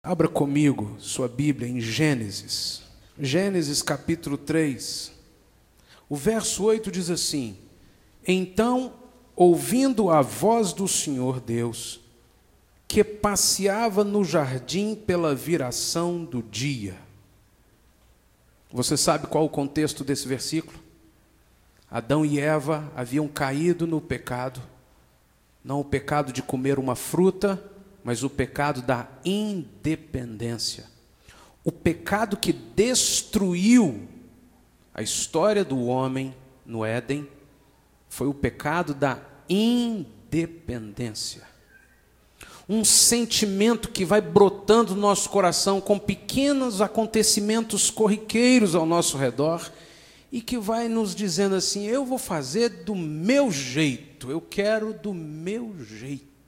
Abra comigo sua Bíblia em Gênesis. Gênesis capítulo 3. O verso 8 diz assim: Então, ouvindo a voz do Senhor Deus, que passeava no jardim pela viração do dia. Você sabe qual o contexto desse versículo? Adão e Eva haviam caído no pecado, não o pecado de comer uma fruta, mas o pecado da independência. O pecado que destruiu a história do homem no Éden foi o pecado da independência. Um sentimento que vai brotando no nosso coração com pequenos acontecimentos corriqueiros ao nosso redor e que vai nos dizendo assim: eu vou fazer do meu jeito, eu quero do meu jeito.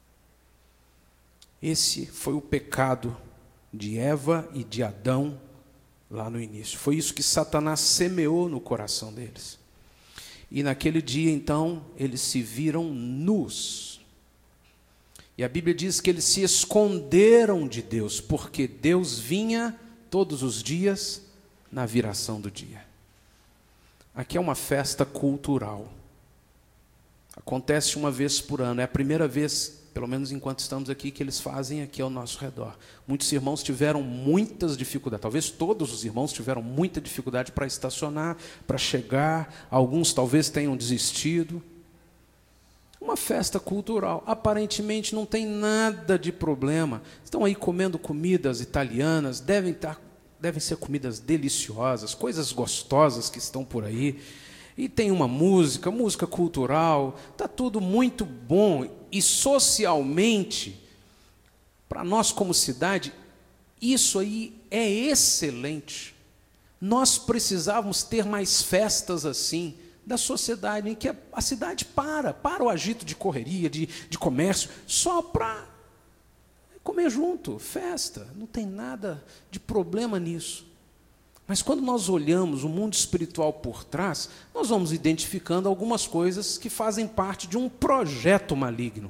Esse foi o pecado de Eva e de Adão lá no início. Foi isso que Satanás semeou no coração deles. E naquele dia, então, eles se viram nus. E a Bíblia diz que eles se esconderam de Deus, porque Deus vinha todos os dias na viração do dia. Aqui é uma festa cultural. Acontece uma vez por ano. É a primeira vez, pelo menos enquanto estamos aqui, que eles fazem aqui ao nosso redor. Muitos irmãos tiveram muitas dificuldades. Talvez todos os irmãos tiveram muita dificuldade para estacionar, para chegar. Alguns talvez tenham desistido. Uma festa cultural. Aparentemente não tem nada de problema. Estão aí comendo comidas italianas, devem ser comidas deliciosas, coisas gostosas que estão por aí. E tem uma música cultural, está tudo muito bom. E socialmente, para nós como cidade, isso aí é excelente. Nós precisávamos ter mais festas assim, da sociedade, em que a cidade para o agito de correria, de comércio, só para comer junto, festa. Não tem nada de problema nisso. Mas quando nós olhamos o mundo espiritual por trás, nós vamos identificando algumas coisas que fazem parte de um projeto maligno.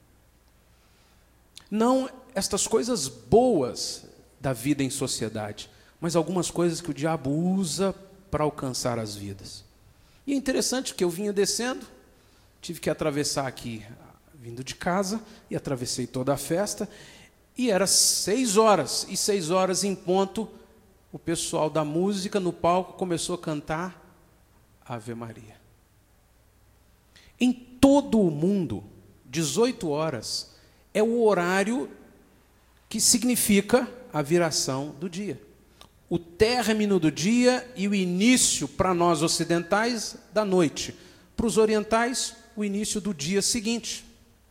Não estas coisas boas da vida em sociedade, mas algumas coisas que o diabo usa para alcançar as vidas. E é interessante que eu vinha descendo, tive que atravessar aqui, vindo de casa, e atravessei toda a festa, e era 6 horas, e 6 horas em ponto, o pessoal da música no palco começou a cantar Ave Maria. Em todo o mundo, 18 horas é o horário que significa a viração do dia. O término do dia e o início, para nós ocidentais, da noite. Para os orientais, o início do dia seguinte.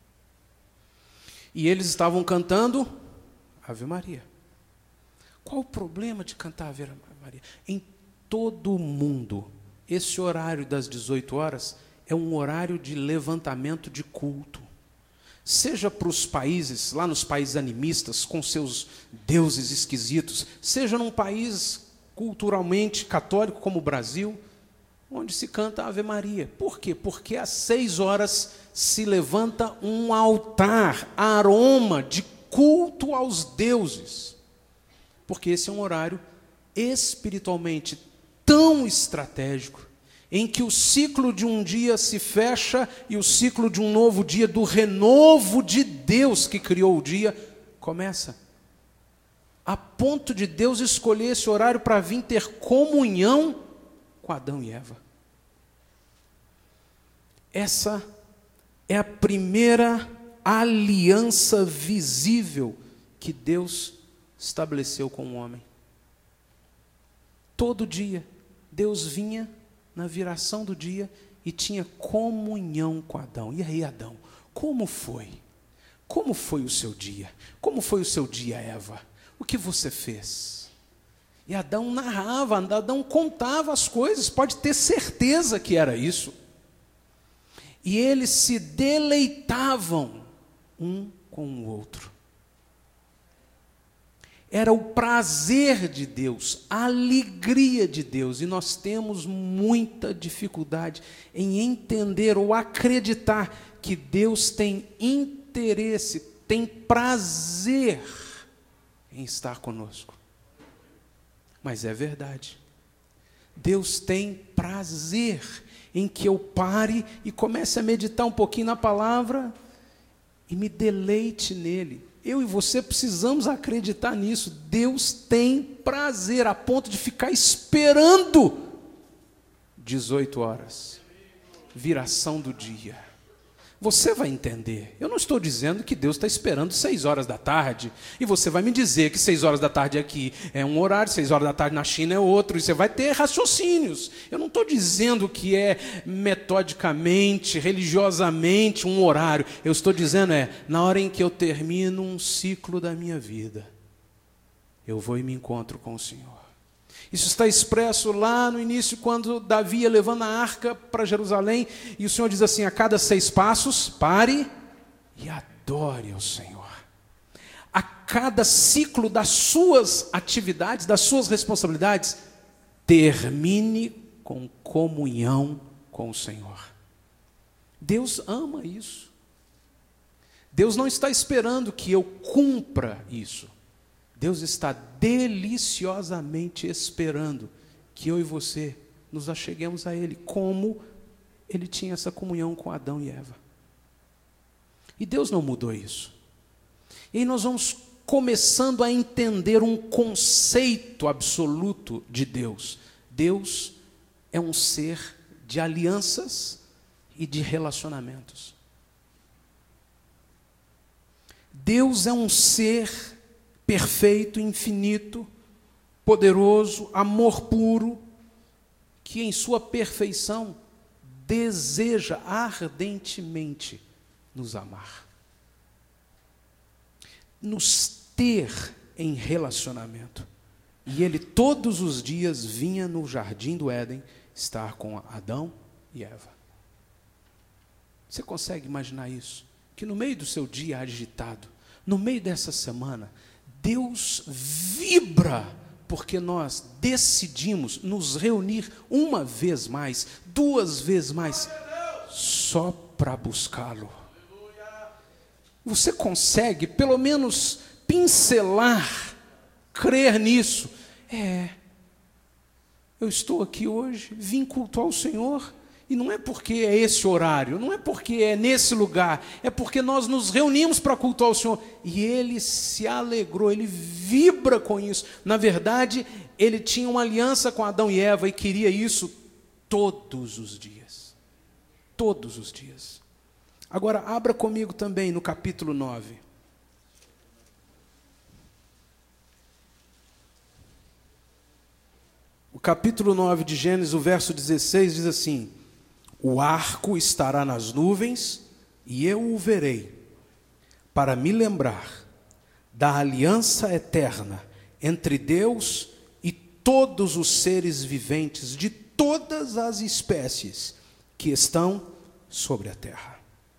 E eles estavam cantando Ave Maria. Qual o problema de cantar Ave Maria? Em todo o mundo, esse horário das 18 horas é um horário de levantamento de culto. Seja para os países, lá nos países animistas, com seus deuses esquisitos, seja num país culturalmente católico como o Brasil, onde se canta Ave Maria. Por quê? Porque às 6 horas se levanta um altar, aroma de culto aos deuses. Porque esse é um horário espiritualmente tão estratégico, em que o ciclo de um dia se fecha e o ciclo de um novo dia, do renovo de Deus que criou o dia, começa. A ponto de Deus escolher esse horário para vir ter comunhão com Adão e Eva. Essa é a primeira aliança visível que Deus estabeleceu com o homem. Todo dia, Deus vinha na viração do dia e tinha comunhão com Adão. E aí, Adão, como foi? Como foi o seu dia? Como foi o seu dia, Eva? O que você fez? E Adão narrava, Adão contava as coisas, pode ter certeza que era isso. E eles se deleitavam um com o outro. Era o prazer de Deus, a alegria de Deus. E nós temos muita dificuldade em entender ou acreditar que Deus tem interesse, tem prazer em estar conosco. Mas é verdade. Deus tem prazer em que eu pare e comece a meditar um pouquinho na palavra e me deleite nele. Eu e você precisamos acreditar nisso. Deus tem prazer a ponto de ficar esperando 18 horas, viração do dia. Você vai entender. Eu não estou dizendo que Deus está esperando 6 horas da tarde, e você vai me dizer que 6 horas da tarde aqui é um horário, 6 horas da tarde na China é outro, e você vai ter raciocínios. Eu não estou dizendo que é metodicamente, religiosamente um horário. Eu estou dizendo na hora em que eu termino um ciclo da minha vida, eu vou e me encontro com o Senhor. Isso está expresso lá no início, quando Davi ia levando a arca para Jerusalém, e o Senhor diz assim: a cada 6 passos, pare e adore ao Senhor. A cada ciclo das suas atividades, das suas responsabilidades, termine com comunhão com o Senhor. Deus ama isso. Deus não está esperando que eu cumpra isso. Deus está deliciosamente esperando que eu e você nos acheguemos a Ele, como Ele tinha essa comunhão com Adão e Eva. E Deus não mudou isso. E aí nós vamos começando a entender um conceito absoluto de Deus. Deus é um ser de alianças e de relacionamentos. Deus é um ser perfeito, infinito, poderoso, amor puro, que em sua perfeição deseja ardentemente nos amar, nos ter em relacionamento. E Ele todos os dias vinha no jardim do Éden estar com Adão e Eva. Você consegue imaginar isso? Que no meio do seu dia agitado, no meio dessa semana, Deus vibra porque nós decidimos nos reunir uma vez mais, 2 vezes mais, só para buscá-lo. Você consegue pelo menos pincelar, crer nisso? Eu estou aqui hoje, vim cultuar o Senhor. E não é porque é esse horário, não é porque é nesse lugar, é porque nós nos reunimos para cultuar o Senhor. E Ele se alegrou, Ele vibra com isso. Na verdade, Ele tinha uma aliança com Adão e Eva e queria isso todos os dias. Todos os dias. Agora, abra comigo também no capítulo 9. O capítulo 9 de Gênesis, o verso 16, diz assim: o arco estará nas nuvens, e eu o verei, para me lembrar da aliança eterna entre Deus e todos os seres viventes de todas as espécies que estão sobre a terra.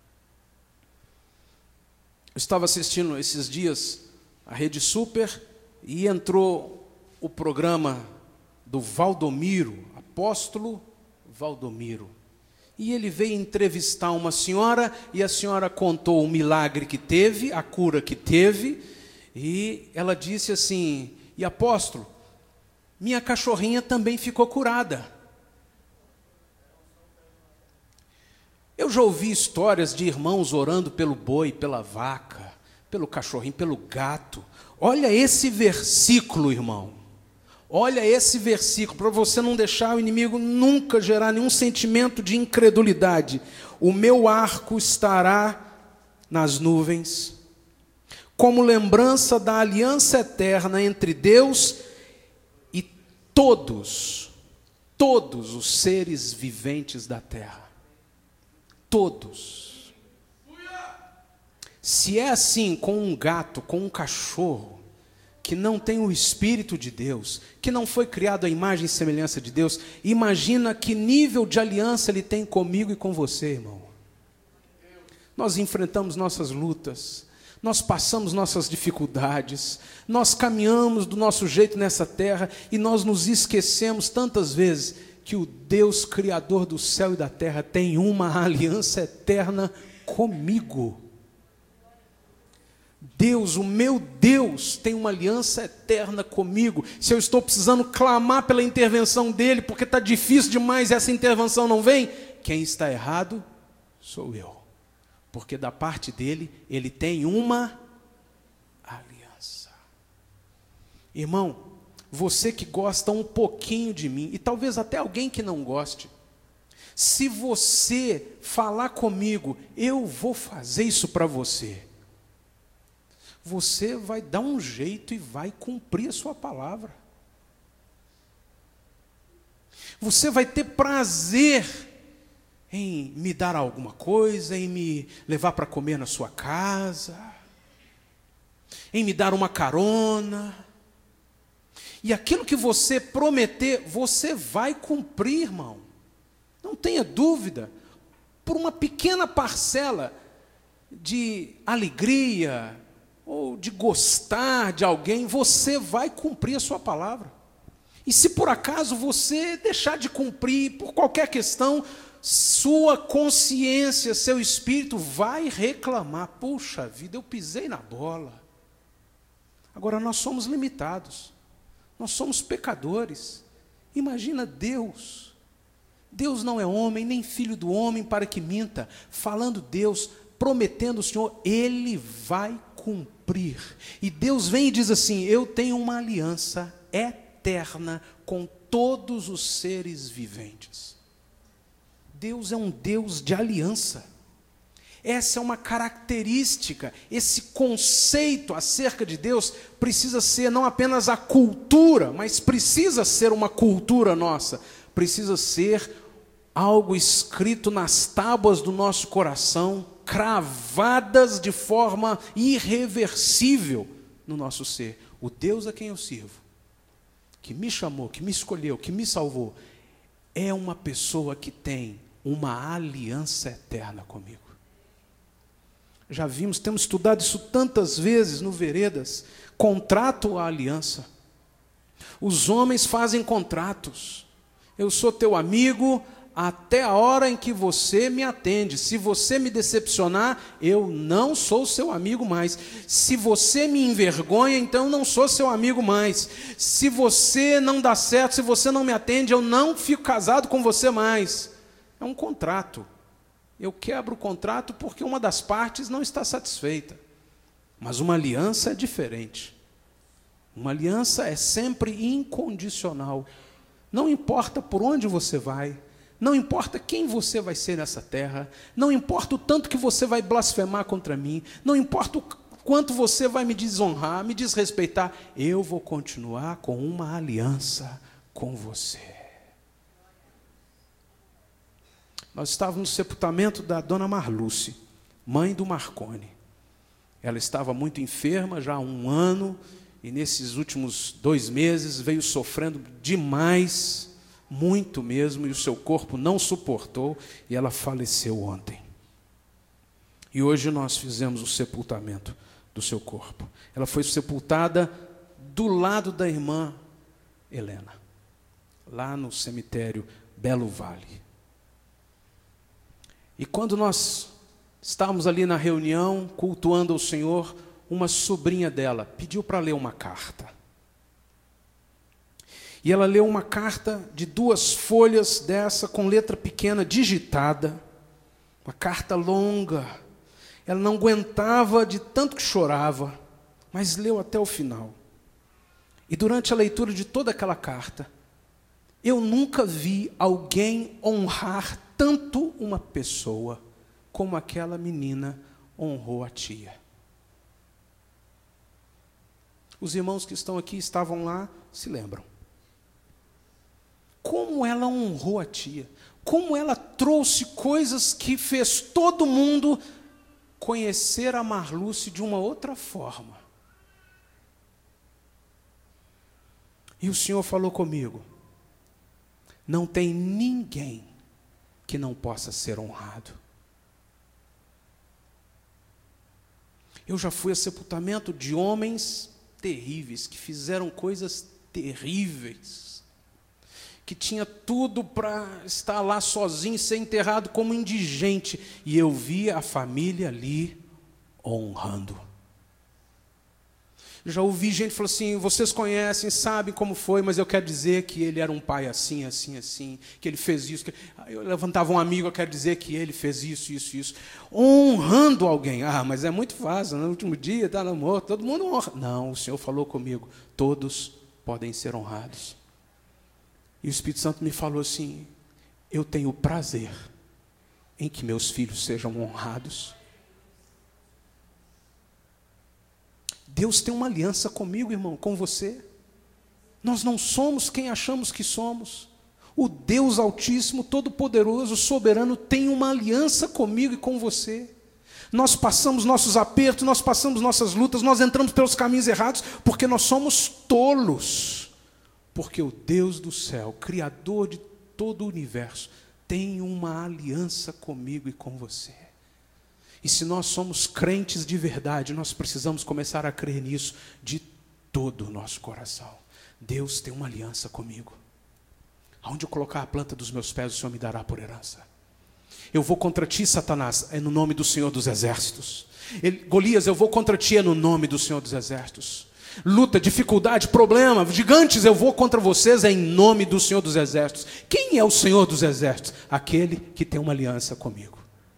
Eu estava assistindo esses dias a Rede Super e entrou o programa do Valdomiro, apóstolo Valdomiro. E ele veio entrevistar uma senhora, e a senhora contou o milagre que teve, a cura que teve, e ela disse assim: e apóstolo, minha cachorrinha também ficou curada. Eu já ouvi histórias de irmãos orando pelo boi, pela vaca, pelo cachorrinho, pelo gato. Olha esse versículo, irmão. Olha esse versículo, para você não deixar o inimigo nunca gerar nenhum sentimento de incredulidade. O meu arco estará nas nuvens, como lembrança da aliança eterna entre Deus e todos os seres viventes da terra. Todos. Se é assim com um gato, com um cachorro, que não tem o Espírito de Deus, que não foi criado à imagem e semelhança de Deus, imagina que nível de aliança Ele tem comigo e com você, irmão. Nós enfrentamos nossas lutas, nós passamos nossas dificuldades, nós caminhamos do nosso jeito nessa terra, e nós nos esquecemos tantas vezes que o Deus Criador do céu e da terra tem uma aliança eterna comigo. Deus, o meu Deus, tem uma aliança eterna comigo. Se eu estou precisando clamar pela intervenção dele, porque está difícil demais e essa intervenção não vem, quem está errado sou eu. Porque da parte dele, ele tem uma aliança. Irmão, você que gosta um pouquinho de mim, e talvez até alguém que não goste, se você falar comigo, eu vou fazer isso para você, você vai dar um jeito e vai cumprir a sua palavra. Você vai ter prazer em me dar alguma coisa, em me levar para comer na sua casa, em me dar uma carona. E aquilo que você prometer, você vai cumprir, irmão. Não tenha dúvida. Por uma pequena parcela de alegria, ou de gostar de alguém, você vai cumprir a sua palavra. E se por acaso você deixar de cumprir, por qualquer questão, sua consciência, seu espírito vai reclamar. Puxa vida, eu pisei na bola. Agora, nós somos limitados. Nós somos pecadores. Imagina Deus. Deus não é homem, nem filho do homem para que minta. Falando Deus, prometendo o Senhor, Ele vai cumprir. E Deus vem e diz assim: eu tenho uma aliança eterna com todos os seres viventes. Deus é um Deus de aliança. Essa é uma característica, esse conceito acerca de Deus precisa ser não apenas a cultura, mas precisa ser uma cultura nossa, precisa ser algo escrito nas tábuas do nosso coração, cravadas de forma irreversível no nosso ser. O Deus a quem eu sirvo, que me chamou, que me escolheu, que me salvou, é uma pessoa que tem uma aliança eterna comigo. Já vimos, temos estudado isso tantas vezes no Veredas. Contrato a aliança. Os homens fazem contratos. Eu sou teu amigo até a hora em que você me atende. Se você me decepcionar, eu não sou seu amigo mais. Se você me envergonha, então eu não sou seu amigo mais. Se você não dá certo, se você não me atende, eu não fico casado com você mais. É um contrato. Eu quebro o contrato porque uma das partes não está satisfeita. Mas uma aliança é diferente. Uma aliança é sempre incondicional. Não importa por onde você vai, não importa quem você vai ser nessa terra, não importa o tanto que você vai blasfemar contra mim, não importa o quanto você vai me desonrar, me desrespeitar, eu vou continuar com uma aliança com você. Nós estávamos no sepultamento da dona Marluce, mãe do Marconi. Ela estava muito enferma já há 1 ano, e nesses últimos 2 meses veio sofrendo demais, muito mesmo, e o seu corpo não suportou, e ela faleceu ontem. E hoje nós fizemos o sepultamento do seu corpo. Ela foi sepultada do lado da irmã Helena, lá no cemitério Belo Vale. E quando nós estávamos ali na reunião, cultuando ao Senhor, uma sobrinha dela pediu para ler uma carta. E ela leu uma carta de 2 folhas dessa, com letra pequena, digitada, uma carta longa. Ela não aguentava de tanto que chorava, mas leu até o final. E durante a leitura de toda aquela carta, eu nunca vi alguém honrar tanto uma pessoa como aquela menina honrou a tia. Os irmãos que estão aqui, estavam lá, se lembram. Como ela honrou a tia, como ela trouxe coisas que fez todo mundo conhecer a Marluce de uma outra forma. E o Senhor falou comigo: não tem ninguém que não possa ser honrado. Eu já fui a sepultamento de homens terríveis, que fizeram coisas terríveis, que tinha tudo para estar lá sozinho, ser enterrado como indigente, e eu via a família ali honrando. Já ouvi gente falar assim, vocês conhecem, sabem como foi, mas eu quero dizer que ele era um pai assim, assim, assim, que ele fez isso. Eu levantava um amigo, eu quero dizer que ele fez isso, isso, isso. Honrando alguém. Mas é muito fácil, no último dia está no morto, todo mundo honra. Não, o Senhor falou comigo, todos podem ser honrados. E o Espírito Santo me falou assim, eu tenho prazer em que meus filhos sejam honrados. Deus tem uma aliança comigo, irmão, com você. Nós não somos quem achamos que somos. O Deus Altíssimo, Todo-Poderoso, Soberano, tem uma aliança comigo e com você. Nós passamos nossos apertos, nós passamos nossas lutas, nós entramos pelos caminhos errados, porque nós somos tolos. Porque o Deus do céu, Criador de todo o universo, tem uma aliança comigo e com você. E se nós somos crentes de verdade, nós precisamos começar a crer nisso de todo o nosso coração. Deus tem uma aliança comigo. Aonde eu colocar a planta dos meus pés, o Senhor me dará por herança. Eu vou contra ti, Satanás, é no nome do Senhor dos Exércitos. Golias, eu vou contra ti, é no nome do Senhor dos Exércitos. Luta, dificuldade, problema, gigantes, eu vou contra vocês, é em nome do Senhor dos Exércitos. Quem é o Senhor dos Exércitos? Aquele que tem uma aliança comigo.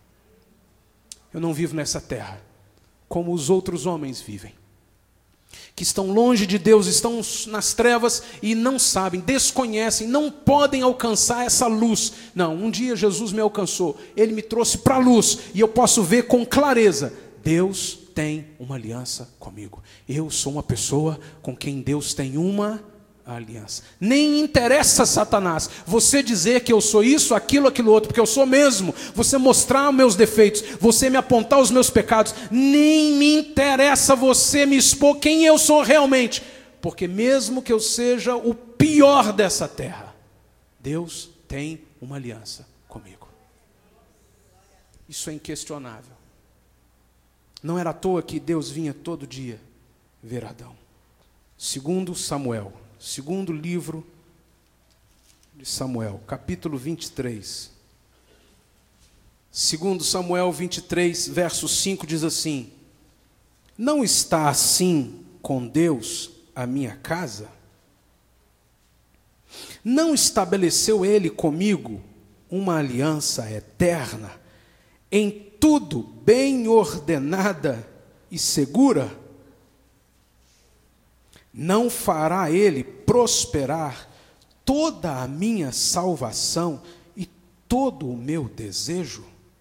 Eu não vivo nessa terra como os outros homens vivem, que estão longe de Deus, estão nas trevas e não sabem, desconhecem, não podem alcançar essa luz. Não, um dia Jesus me alcançou, Ele me trouxe para a luz e eu posso ver com clareza, Deus tem uma aliança comigo. Eu sou uma pessoa com quem Deus tem uma aliança. Nem interessa, Satanás, você dizer que eu sou isso, aquilo, aquilo outro, porque eu sou mesmo. Você mostrar os meus defeitos, você me apontar os meus pecados. Nem me interessa você me expor quem eu sou realmente. Porque mesmo que eu seja o pior dessa terra, Deus tem uma aliança comigo. Isso é inquestionável. Não era à toa que Deus vinha todo dia ver Adão. Segundo Samuel, segundo livro de Samuel, capítulo 23. Segundo Samuel 23, verso 5, diz assim: não está assim com Deus a minha casa? Não estabeleceu Ele comigo uma aliança eterna, em tudo bem ordenada e segura? Não fará Ele prosperar toda a minha salvação e todo o meu desejo?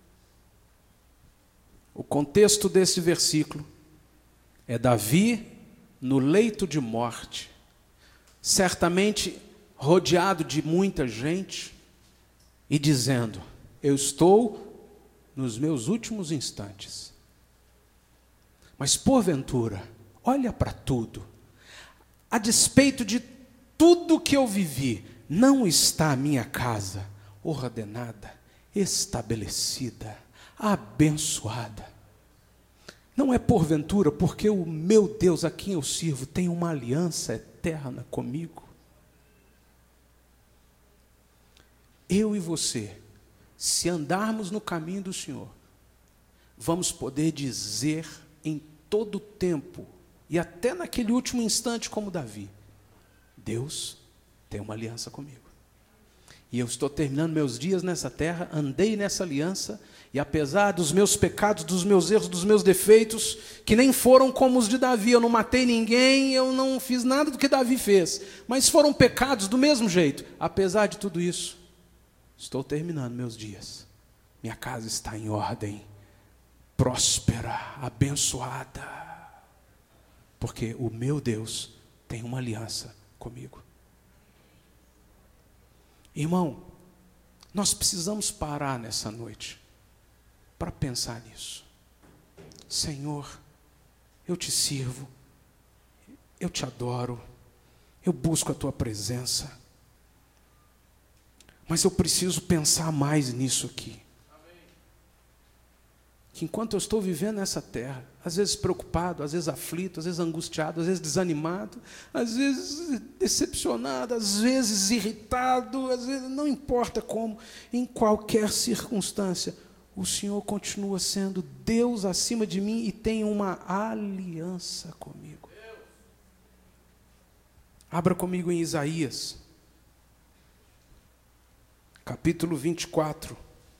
O contexto desse versículo é Davi no leito de morte, certamente rodeado de muita gente, e dizendo: eu estou nos meus últimos instantes. Mas porventura, olha para tudo, a despeito de tudo que eu vivi, não está a minha casa ordenada, estabelecida, abençoada? Não é porventura porque o meu Deus a quem eu sirvo tem uma aliança eterna comigo? Eu e você, se andarmos no caminho do Senhor, vamos poder dizer em todo tempo, e até naquele último instante como Davi: Deus tem uma aliança comigo. E eu estou terminando meus dias nessa terra, andei nessa aliança, e apesar dos meus pecados, dos meus erros, dos meus defeitos, que nem foram como os de Davi, eu não matei ninguém, eu não fiz nada do que Davi fez, mas foram pecados do mesmo jeito. Apesar de tudo isso, estou terminando meus dias. Minha casa está em ordem, próspera, abençoada, porque o meu Deus tem uma aliança comigo. Irmão, nós precisamos parar nessa noite para pensar nisso. Senhor, eu te sirvo, eu te adoro, eu busco a tua presença, mas eu preciso pensar mais nisso aqui. Que enquanto eu estou vivendo nessa terra, às vezes preocupado, às vezes aflito, às vezes angustiado, às vezes desanimado, às vezes decepcionado, às vezes irritado, às vezes não importa como, em qualquer circunstância, o Senhor continua sendo Deus acima de mim e tem uma aliança comigo. Abra comigo em Isaías, capítulo 24.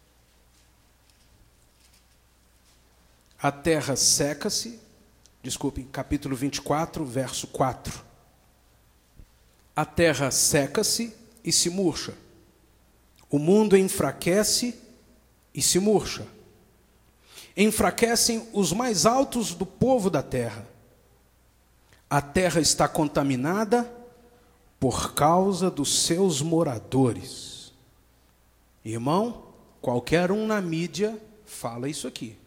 A terra seca-se, capítulo 24, verso 4. A terra seca-se e se murcha. O mundo enfraquece e se murcha. Enfraquecem os mais altos do povo da terra. A terra está contaminada por causa dos seus moradores. Irmão, qualquer um na mídia fala isso aqui.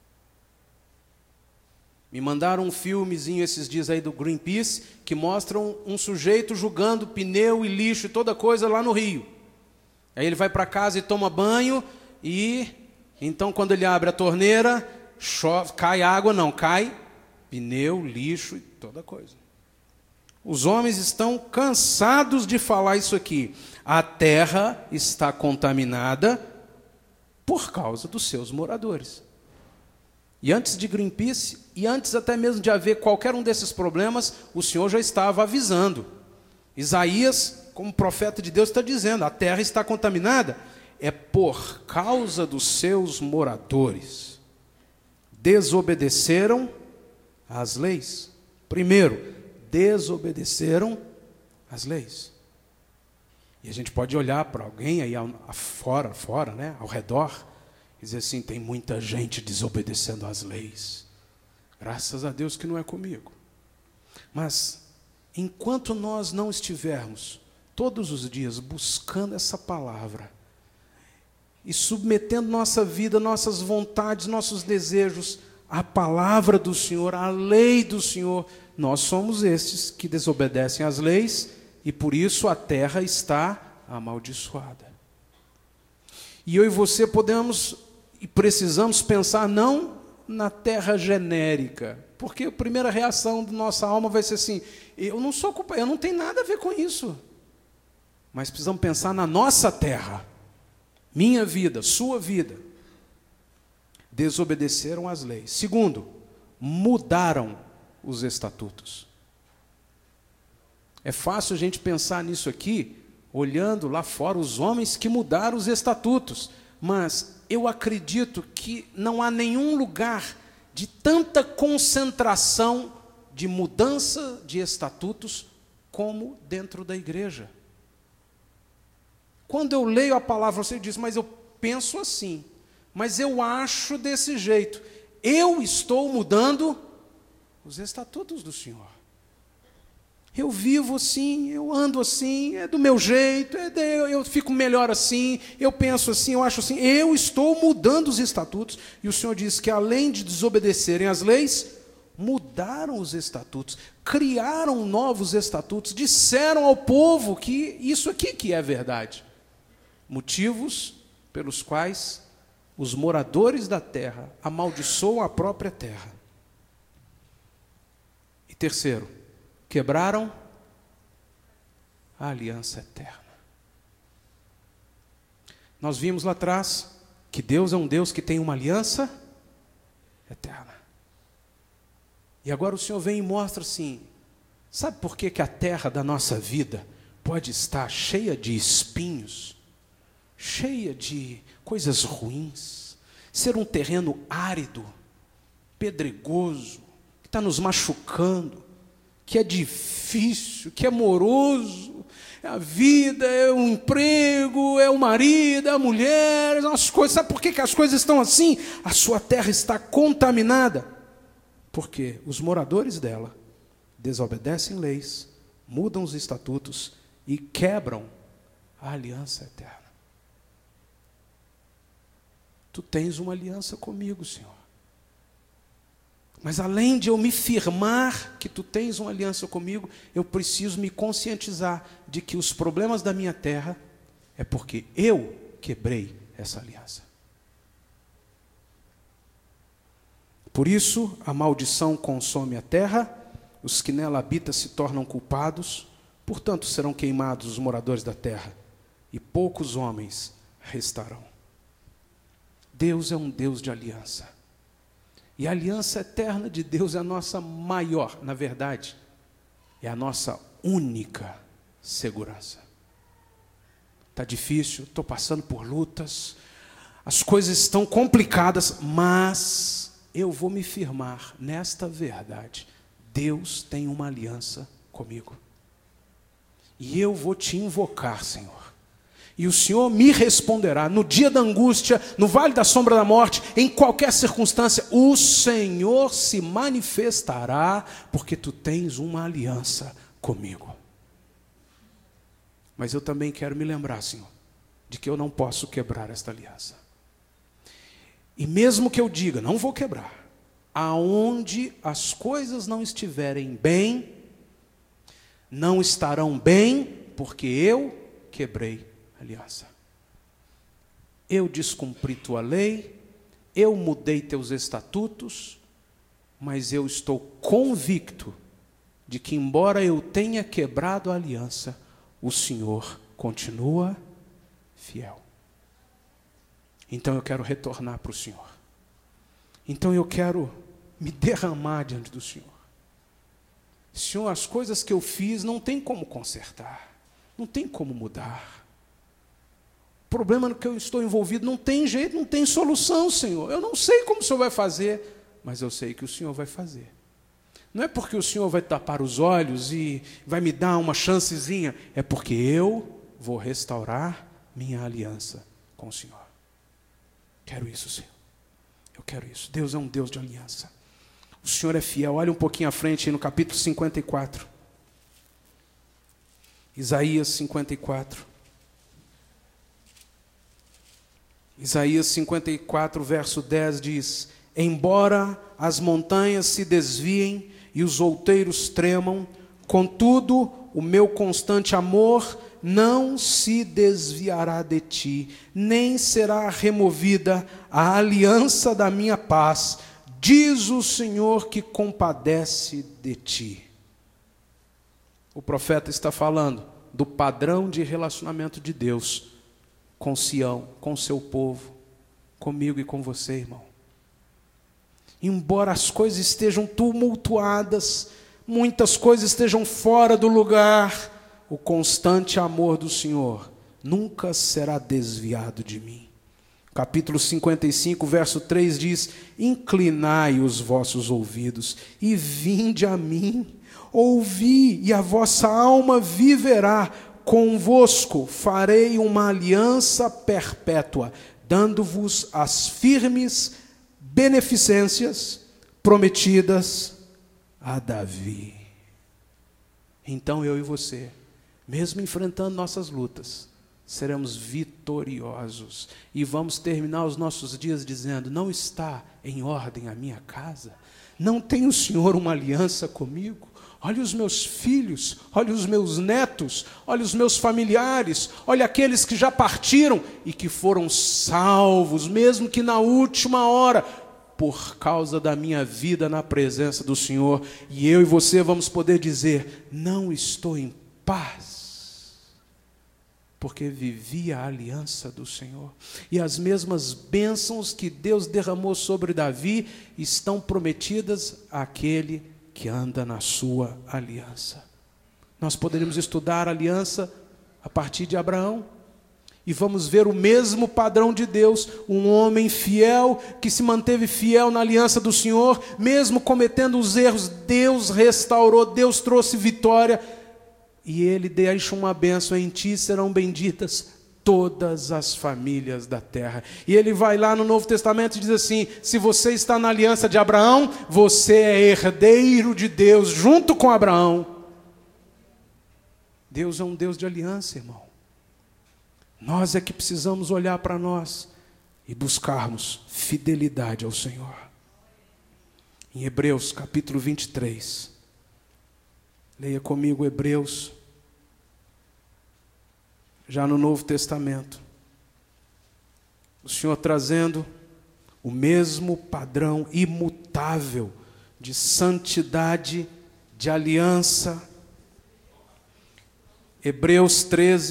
Me mandaram um filmezinho esses dias aí do Greenpeace, que mostram um sujeito jogando pneu e lixo e toda coisa lá no rio. Aí ele vai para casa e toma banho, e então quando ele abre a torneira, chove, cai água, não, cai pneu, lixo e toda coisa. Os homens estão cansados de falar isso aqui. A terra está contaminada por causa dos seus moradores. E antes de Greenpeace, e antes até mesmo de haver qualquer um desses problemas, o Senhor já estava avisando. Isaías, como profeta de Deus, está dizendo, a terra está contaminada, é por causa dos seus moradores. Desobedeceram às leis. Primeiro, desobedeceram às leis. E a gente pode olhar para alguém aí fora, né, ao redor, e dizer assim, tem muita gente desobedecendo às leis. Graças a Deus que não é comigo. Mas, enquanto nós não estivermos todos os dias buscando essa palavra e submetendo nossa vida, nossas vontades, nossos desejos à palavra do Senhor, à lei do Senhor, nós somos estes que desobedecem às leis e por isso a terra está amaldiçoada. E eu e você podemos e precisamos pensar não na terra genérica, porque a primeira reação da nossa alma vai ser assim, eu não sou culpado, eu não tenho nada a ver com isso. Mas precisamos pensar na nossa terra, minha vida, sua vida. Desobedeceram às leis. Segundo, mudaram os estatutos. É fácil a gente pensar nisso aqui, olhando lá fora os homens que mudaram os estatutos, mas eu acredito que não há nenhum lugar de tanta concentração de mudança de estatutos como dentro da igreja. Quando eu leio a palavra, você diz, mas eu penso assim, mas eu acho desse jeito. Eu estou mudando os estatutos do Senhor. Eu vivo assim, eu ando assim, é do meu jeito, eu fico melhor assim, eu penso assim, eu acho assim. Eu estou mudando os estatutos. E o Senhor diz que além de desobedecerem às leis, mudaram os estatutos, criaram novos estatutos, disseram ao povo que isso aqui que é verdade. Motivos pelos quais os moradores da terra amaldiçoam a própria terra. E terceiro, quebraram a aliança eterna. Nós vimos lá atrás que Deus é um Deus que tem uma aliança eterna. E agora o Senhor vem e mostra assim, sabe por que que a terra da nossa vida pode estar cheia de espinhos, cheia de coisas ruins, ser um terreno árido, pedregoso, que está nos machucando, que é difícil, que é moroso, é a vida, é o emprego, é o marido, é a mulher, as coisas. Sabe por que que as coisas estão assim? A sua terra está contaminada, porque os moradores dela desobedecem leis, mudam os estatutos e quebram a aliança eterna. Tu tens uma aliança comigo, Senhor. Mas além de eu me firmar que tu tens uma aliança comigo, eu preciso me conscientizar de que os problemas da minha terra é porque eu quebrei essa aliança. Por isso, a maldição consome a terra, os que nela habitam se tornam culpados, portanto serão queimados os moradores da terra, e poucos homens restarão. Deus é um Deus de aliança. E a aliança eterna de Deus é a nossa maior, na verdade, é a nossa única segurança. Está difícil, estou passando por lutas, as coisas estão complicadas, mas eu vou me firmar nesta verdade. Deus tem uma aliança comigo. E eu vou te invocar, Senhor. E o Senhor me responderá no dia da angústia, no vale da sombra da morte, em qualquer circunstância, o Senhor se manifestará, porque tu tens uma aliança comigo. Mas eu também quero me lembrar, Senhor, de que eu não posso quebrar esta aliança. E mesmo que eu diga, não vou quebrar, aonde as coisas não estiverem bem, não estarão bem, porque eu quebrei a aliança. Eu descumpri tua lei, eu mudei teus estatutos, mas eu estou convicto de que, embora eu tenha quebrado a aliança, o Senhor continua fiel. Então eu quero retornar para o Senhor. Então eu quero me derramar diante do Senhor. Senhor, as coisas que eu fiz não tem como consertar, não tem como mudar. O problema no que eu estou envolvido não tem jeito, não tem solução, Senhor. Eu não sei como o Senhor vai fazer, mas eu sei que o Senhor vai fazer. Não é porque o Senhor vai tapar os olhos e vai me dar uma chancezinha, é porque eu vou restaurar minha aliança com o Senhor. Quero isso, Senhor. Eu quero isso. Deus é um Deus de aliança. O Senhor é fiel. Olha um pouquinho à frente, no capítulo 54. Isaías 54. Isaías 54, verso 10 diz: embora as montanhas se desviem e os outeiros tremam, contudo, o meu constante amor não se desviará de ti, nem será removida a aliança da minha paz, diz o Senhor que compadece de ti. O profeta está falando do padrão de relacionamento de Deus com Sião, com seu povo, comigo e com você, irmão. Embora as coisas estejam tumultuadas, muitas coisas estejam fora do lugar, o constante amor do Senhor nunca será desviado de mim. Capítulo 55, verso 3 diz: inclinai os vossos ouvidos e vinde a mim, ouvi e a vossa alma viverá, convosco farei uma aliança perpétua, dando-vos as firmes beneficências prometidas a Davi. Então eu e você, mesmo enfrentando nossas lutas, seremos vitoriosos e vamos terminar os nossos dias dizendo: não está em ordem a minha casa? Não tem o Senhor uma aliança comigo? Olha os meus filhos, olha os meus netos, olha os meus familiares, olha aqueles que já partiram e que foram salvos, mesmo que na última hora, por causa da minha vida na presença do Senhor. E eu e você vamos poder dizer: não estou em paz, porque vivi a aliança do Senhor. E as mesmas bênçãos que Deus derramou sobre Davi estão prometidas àquele que anda na sua aliança. Nós poderíamos estudar a aliança a partir de Abraão e vamos ver o mesmo padrão de Deus, um homem fiel que se manteve fiel na aliança do Senhor, mesmo cometendo os erros, Deus restaurou, Deus trouxe vitória e Ele deixa uma bênção: em ti serão benditas todas as famílias da terra. E ele vai lá no Novo Testamento e diz assim: se você está na aliança de Abraão, você é herdeiro de Deus junto com Abraão. Deus é um Deus de aliança, irmão. Nós é que precisamos olhar para nós e buscarmos fidelidade ao Senhor. Em Hebreus capítulo 23, leia comigo Hebreus, já no Novo Testamento, o Senhor trazendo o mesmo padrão imutável de santidade, de aliança. Hebreus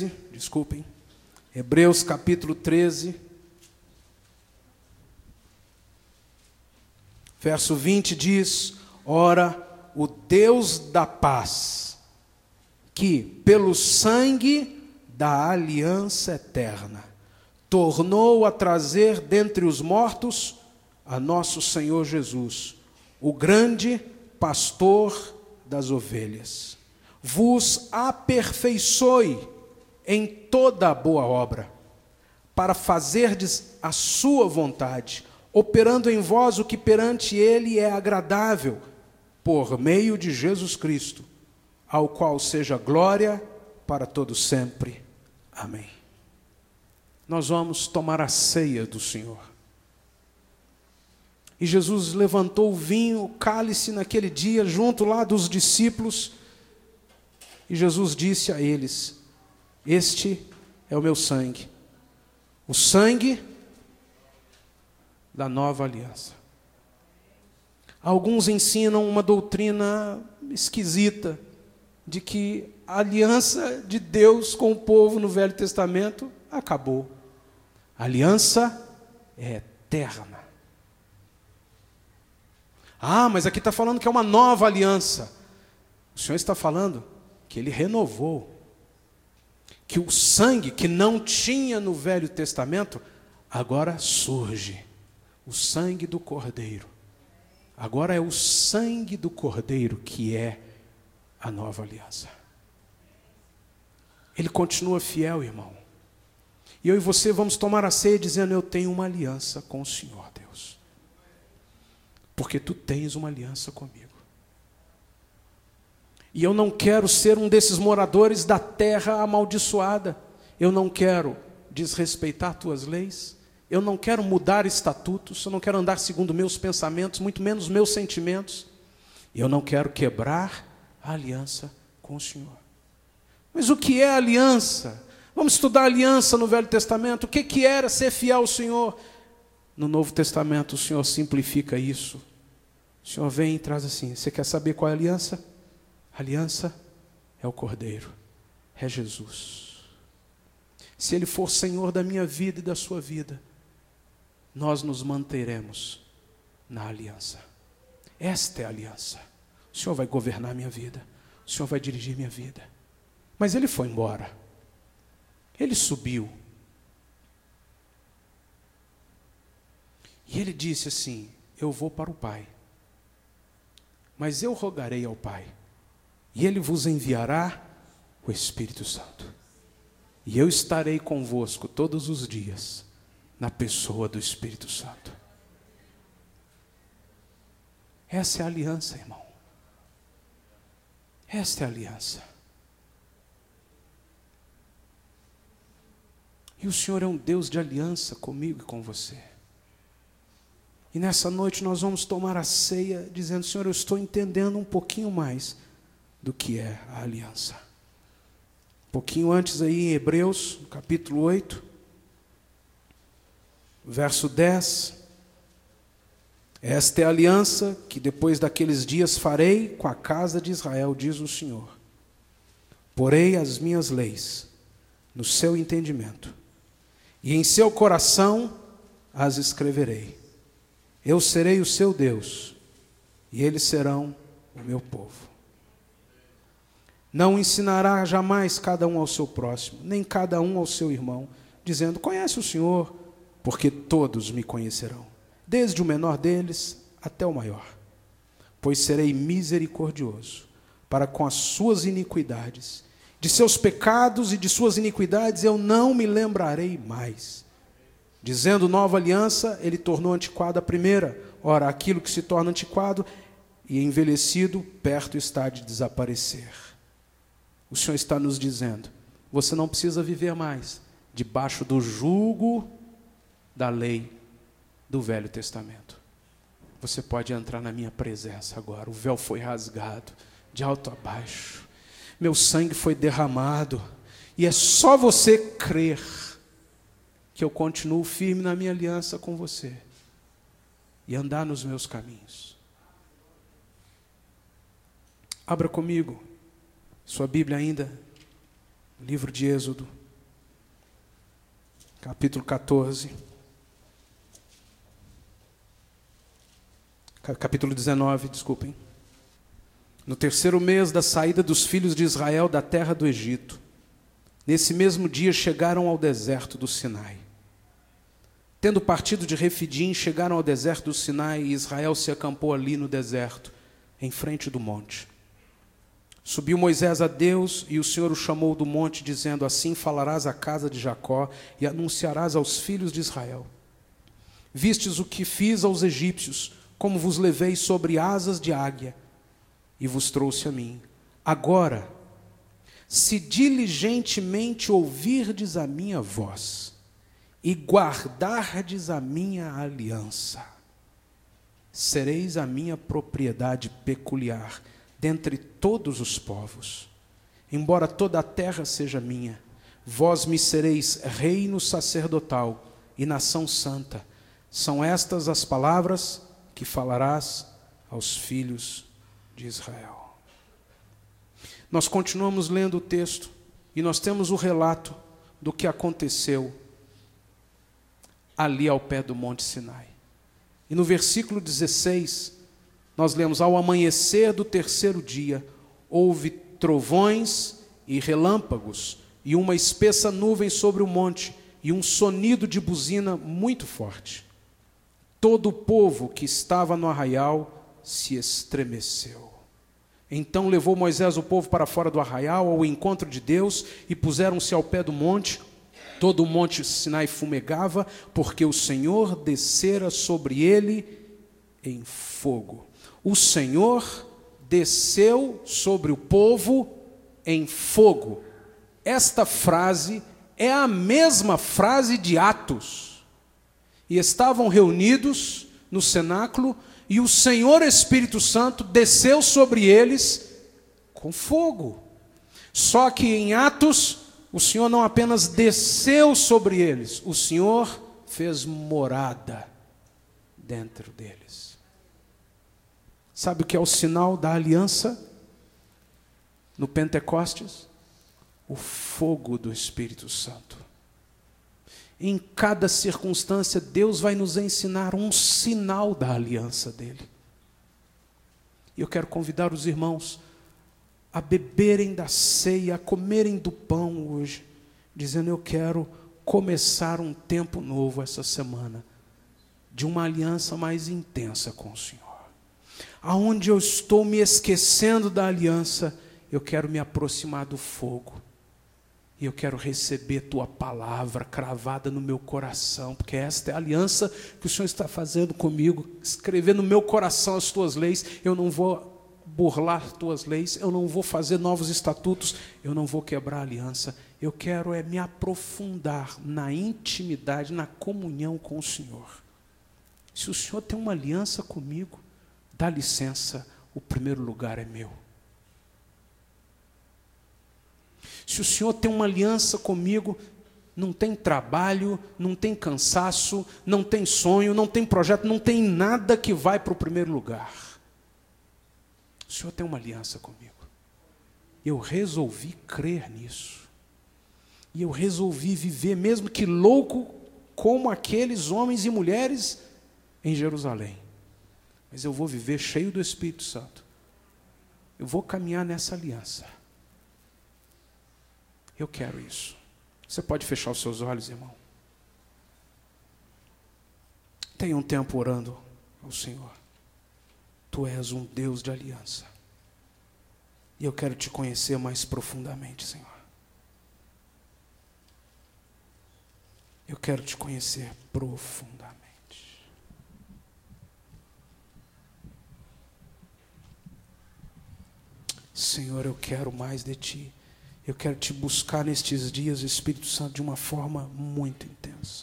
capítulo 13, verso 20 diz: ora, o Deus da paz que, pelo sangue da aliança eterna, tornou a trazer dentre os mortos a nosso Senhor Jesus, o grande pastor das ovelhas. Vos aperfeiçoe em toda a boa obra, para fazerdes a sua vontade, operando em vós o que perante ele é agradável, por meio de Jesus Cristo, ao qual seja glória para todo sempre. Amém. Nós vamos tomar a ceia do Senhor. E Jesus levantou o vinho, o cálice naquele dia, junto lá dos discípulos, e Jesus disse a eles: este é o meu sangue, o sangue da nova aliança. Alguns ensinam uma doutrina esquisita, de que a aliança de Deus com o povo no Velho Testamento acabou. A aliança é eterna. Ah, mas aqui está falando que é uma nova aliança. O Senhor está falando que Ele renovou. Que o sangue que não tinha no Velho Testamento, agora surge. O sangue do Cordeiro. Agora é o sangue do Cordeiro que é a nova aliança. Ele continua fiel, irmão. E eu e você vamos tomar a ceia dizendo: eu tenho uma aliança com o Senhor, Deus. Porque tu tens uma aliança comigo. E eu não quero ser um desses moradores da terra amaldiçoada. Eu não quero desrespeitar tuas leis. Eu não quero mudar estatutos. Eu não quero andar segundo meus pensamentos, muito menos meus sentimentos. Eu não quero quebrar a aliança com o Senhor. Mas o que é aliança? Vamos estudar aliança no Velho Testamento. O que era ser fiel ao Senhor? No Novo Testamento o Senhor simplifica isso. O Senhor vem e traz assim: você quer saber qual é a aliança? A aliança é o Cordeiro, é Jesus. Se Ele for Senhor da minha vida e da sua vida, nós nos manteremos na aliança. Esta é a aliança. O Senhor vai governar minha vida, o Senhor vai dirigir minha vida. Mas Ele foi embora. Ele subiu. E Ele disse assim: eu vou para o Pai, mas eu rogarei ao Pai, e Ele vos enviará o Espírito Santo. E eu estarei convosco todos os dias, na pessoa do Espírito Santo. Essa é a aliança, irmão. Esta é a aliança. E o Senhor é um Deus de aliança comigo e com você. E nessa noite nós vamos tomar a ceia dizendo: Senhor, eu estou entendendo um pouquinho mais do que é a aliança. Um pouquinho antes aí em Hebreus, capítulo 8, verso 10. Esta é a aliança que depois daqueles dias farei com a casa de Israel, diz o Senhor. Porei as minhas leis no seu entendimento, e em seu coração as escreverei. Eu serei o seu Deus, e eles serão o meu povo. Não ensinará jamais cada um ao seu próximo, nem cada um ao seu irmão, dizendo: conhece o Senhor, porque todos me conhecerão, desde o menor deles até o maior. Pois serei misericordioso para com as suas iniquidades. De seus pecados e de suas iniquidades eu não me lembrarei mais. Dizendo nova aliança, ele tornou antiquada a primeira. Ora, aquilo que se torna antiquado e envelhecido, perto está de desaparecer. O Senhor está nos dizendo: você não precisa viver mais debaixo do jugo da lei do Velho Testamento. Você pode entrar na minha presença agora. O véu foi rasgado de alto a baixo. Meu sangue foi derramado. E é só você crer que eu continuo firme na minha aliança com você e andar nos meus caminhos. Abra comigo sua Bíblia ainda, livro de Êxodo, capítulo 14. Capítulo 19, desculpem. no 3º mês da saída dos filhos de Israel da terra do Egito, nesse mesmo dia chegaram ao deserto do Sinai. Tendo partido de Refidim, chegaram ao deserto do Sinai, e Israel se acampou ali no deserto, em frente do monte. Subiu Moisés a Deus, e o Senhor o chamou do monte, dizendo: assim falarás à casa de Jacó, e anunciarás aos filhos de Israel: vistes o que fiz aos egípcios, como vos levei sobre asas de águia, e vos trouxe a mim. Agora, se diligentemente ouvirdes a minha voz, e guardardes a minha aliança, sereis a minha propriedade peculiar dentre todos os povos. Embora toda a terra seja minha, vós me sereis reino sacerdotal e nação santa. São estas as palavras que falarás aos filhos de Israel. Nós continuamos lendo o texto e nós temos o relato do que aconteceu ali ao pé do Monte Sinai. E no versículo 16, nós lemos: ao amanhecer do 3º dia, houve trovões e relâmpagos, e uma espessa nuvem sobre o monte, e um sonido de buzina muito forte. Todo o povo que estava no arraial se estremeceu. Então levou Moisés o povo para fora do arraial, ao encontro de Deus, e puseram-se ao pé do monte. Todo o monte Sinai fumegava, porque o Senhor descera sobre ele em fogo. O Senhor desceu sobre o povo em fogo. Esta frase é a mesma frase de Atos. E estavam reunidos no cenáculo, e o Senhor Espírito Santo desceu sobre eles com fogo. Só que em Atos, o Senhor não apenas desceu sobre eles, o Senhor fez morada dentro deles. Sabe o que é o sinal da aliança no Pentecostes? O fogo do Espírito Santo. Em cada circunstância, Deus vai nos ensinar um sinal da aliança dele. E eu quero convidar os irmãos a beberem da ceia, a comerem do pão hoje, dizendo: eu quero começar um tempo novo essa semana, de uma aliança mais intensa com o Senhor. Aonde eu estou me esquecendo da aliança, eu quero me aproximar do fogo. E eu quero receber tua palavra cravada no meu coração, porque esta é a aliança que o Senhor está fazendo comigo, escrever no meu coração as tuas leis. Eu não vou burlar tuas leis, eu não vou fazer novos estatutos, eu não vou quebrar a aliança. Eu quero me aprofundar na intimidade, na comunhão com o Senhor. Se o Senhor tem uma aliança comigo, dá licença, o primeiro lugar é meu. Se o Senhor tem uma aliança comigo, não tem trabalho, não tem cansaço, não tem sonho, não tem projeto, não tem nada que vai para o primeiro lugar. O Senhor tem uma aliança comigo. Eu resolvi crer nisso. E eu resolvi viver, mesmo que louco, como aqueles homens e mulheres em Jerusalém. Mas eu vou viver cheio do Espírito Santo. Eu vou caminhar nessa aliança. Eu quero isso. Você pode fechar os seus olhos, irmão? Tenha um tempo orando ao Senhor. Tu és um Deus de aliança. E eu quero te conhecer mais profundamente, Senhor. Eu quero te conhecer profundamente. Senhor, eu quero mais de Ti. Eu quero te buscar nestes dias, Espírito Santo, de uma forma muito intensa.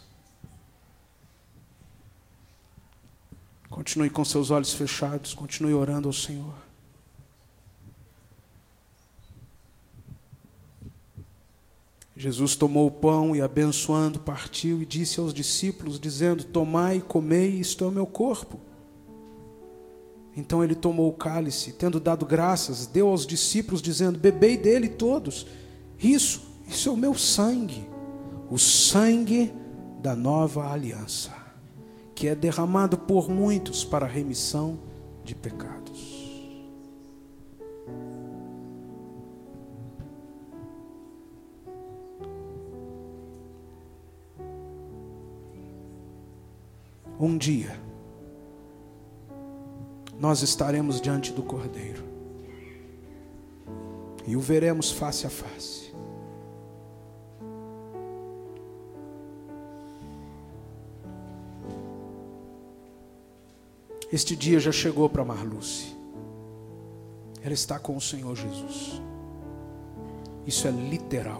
Continue com seus olhos fechados, continue orando ao Senhor. Jesus tomou o pão e, abençoando, partiu e disse aos discípulos, dizendo: tomai e comei, isto é o meu corpo. Então ele tomou o cálice, tendo dado graças, deu aos discípulos, dizendo: bebei dele todos. Isso é o meu sangue, o sangue da nova aliança, que é derramado por muitos para a remissão de pecados. Um dia, nós estaremos diante do Cordeiro e o veremos face a face. Este dia já chegou para Marluce. Ela está com o Senhor Jesus. Isso é literal.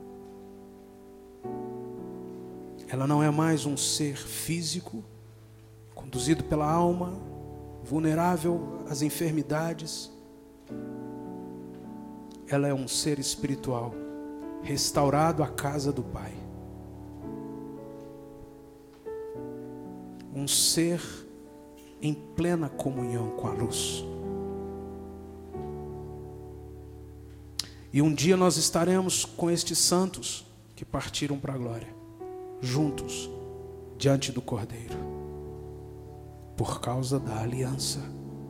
Ela não é mais um ser físico, conduzido pela alma, vulnerável às enfermidades. Ela é um ser espiritual, restaurado à casa do Pai. Um ser em plena comunhão com a luz. E um dia nós estaremos com estes santos que partiram para a glória, juntos, diante do Cordeiro, por causa da aliança.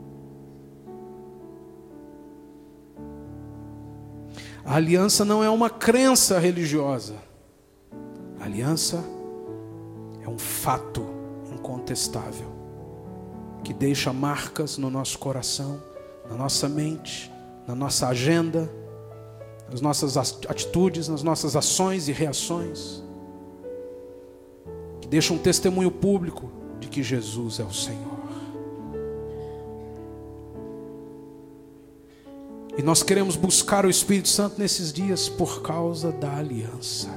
A aliança não é uma crença religiosa. A aliança é um fato incontestável, que deixa marcas no nosso coração, na nossa mente, na nossa agenda, nas nossas atitudes, nas nossas ações e reações, que deixa um testemunho público de que Jesus é o Senhor. E nós queremos buscar o Espírito Santo nesses dias por causa da aliança.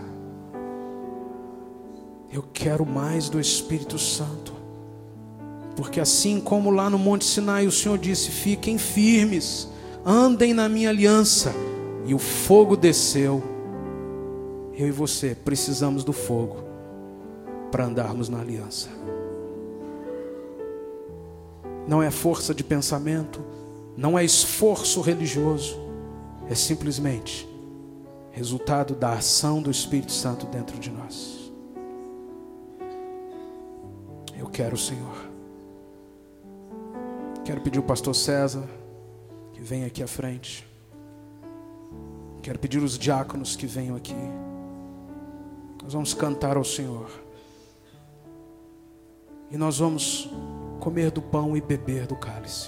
Eu quero mais do Espírito Santo, porque assim como lá no Monte Sinai o Senhor disse: fiquem firmes, andem na minha aliança, e o fogo desceu. Eu e você precisamos do fogo para andarmos na aliança. Não é força de pensamento, não é esforço religioso, é simplesmente resultado da ação do Espírito Santo dentro de nós. Eu quero o Senhor. Quero pedir o pastor César que venha aqui à frente. Quero pedir os diáconos que venham aqui. Nós vamos cantar ao Senhor. E nós vamos comer do pão e beber do cálice.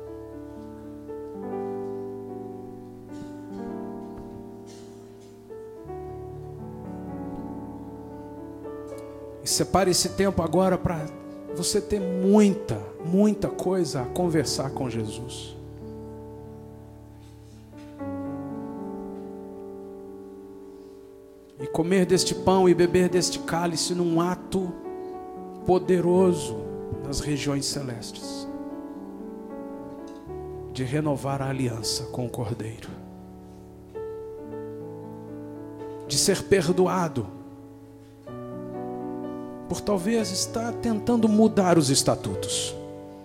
E separe esse tempo agora para você ter muita coisa a conversar com Jesus. E comer deste pão e beber deste cálice num ato poderoso nas regiões celestes, de renovar a aliança com o Cordeiro, de ser perdoado por talvez estar tentando mudar os estatutos,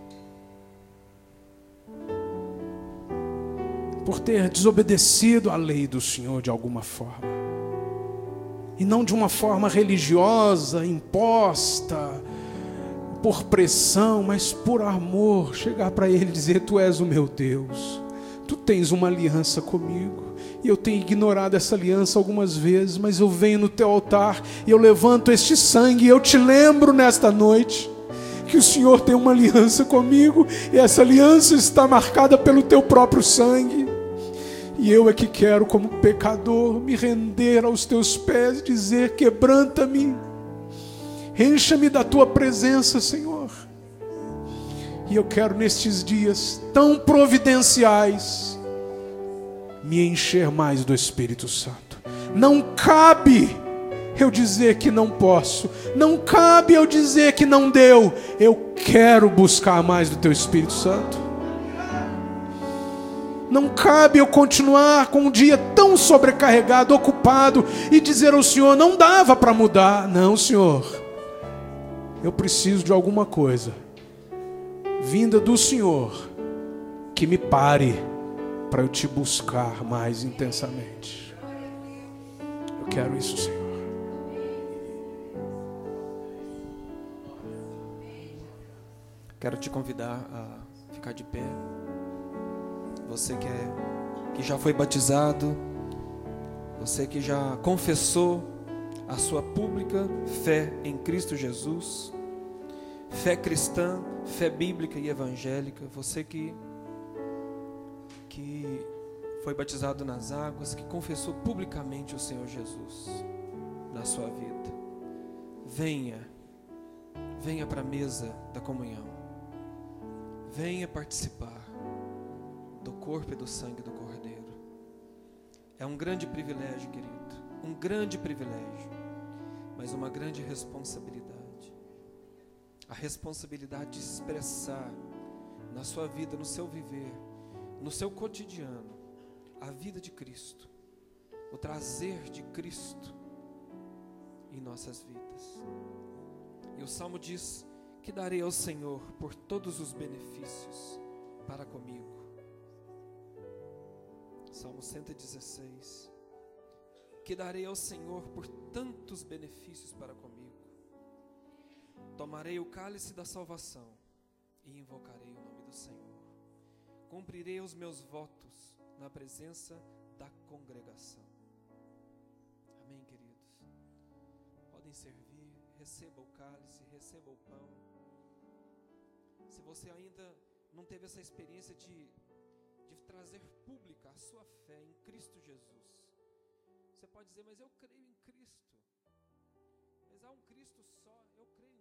por ter desobedecido à lei do Senhor de alguma forma, e não de uma forma religiosa, imposta, por pressão, mas por amor. Chegar para Ele e dizer: tu és o meu Deus, tu tens uma aliança comigo, e eu tenho ignorado essa aliança algumas vezes, mas eu venho no teu altar e eu levanto este sangue, e eu te lembro nesta noite que o Senhor tem uma aliança comigo, e essa aliança está marcada pelo teu próprio sangue. E eu é que quero, como pecador, me render aos teus pés e dizer: quebranta-me, encha-me da tua presença, Senhor. E eu quero nestes dias tão providenciais me encher mais do Espírito Santo. Não cabe eu dizer que não posso, não cabe eu dizer que não deu. Eu quero buscar mais do teu Espírito Santo. Não cabe eu continuar com um dia tão sobrecarregado, ocupado, e dizer ao Senhor: não dava para mudar. Não, Senhor, eu preciso de alguma coisa vinda do Senhor que me pare para eu te buscar mais intensamente. Eu quero isso, Senhor. Quero te convidar a ficar de pé. Você que já foi batizado, você que já confessou a sua pública fé em Cristo Jesus, fé cristã, fé bíblica e evangélica, você que foi batizado nas águas, que confessou publicamente o Senhor Jesus na sua vida, venha para a mesa da comunhão, venha participar do corpo e do sangue do Cordeiro. É um grande privilégio, querido, um grande privilégio, mas uma grande responsabilidade. A responsabilidade de expressar na sua vida, no seu viver, no seu cotidiano, a vida de Cristo, o trazer de Cristo em nossas vidas. E o Salmo diz que darei ao Senhor por todos os benefícios para comigo. Salmo 116. Que darei ao Senhor por tantos benefícios para comigo. Tomarei o cálice da salvação e invocarei o nome do Senhor. Cumprirei os meus votos na presença da congregação. Amém, queridos? Podem servir, receba o cálice, receba o pão. Se você ainda não teve essa experiência de trazer pública a sua fé em Cristo Jesus, você pode dizer, mas eu creio em Cristo. Mas há um Cristo só, eu creio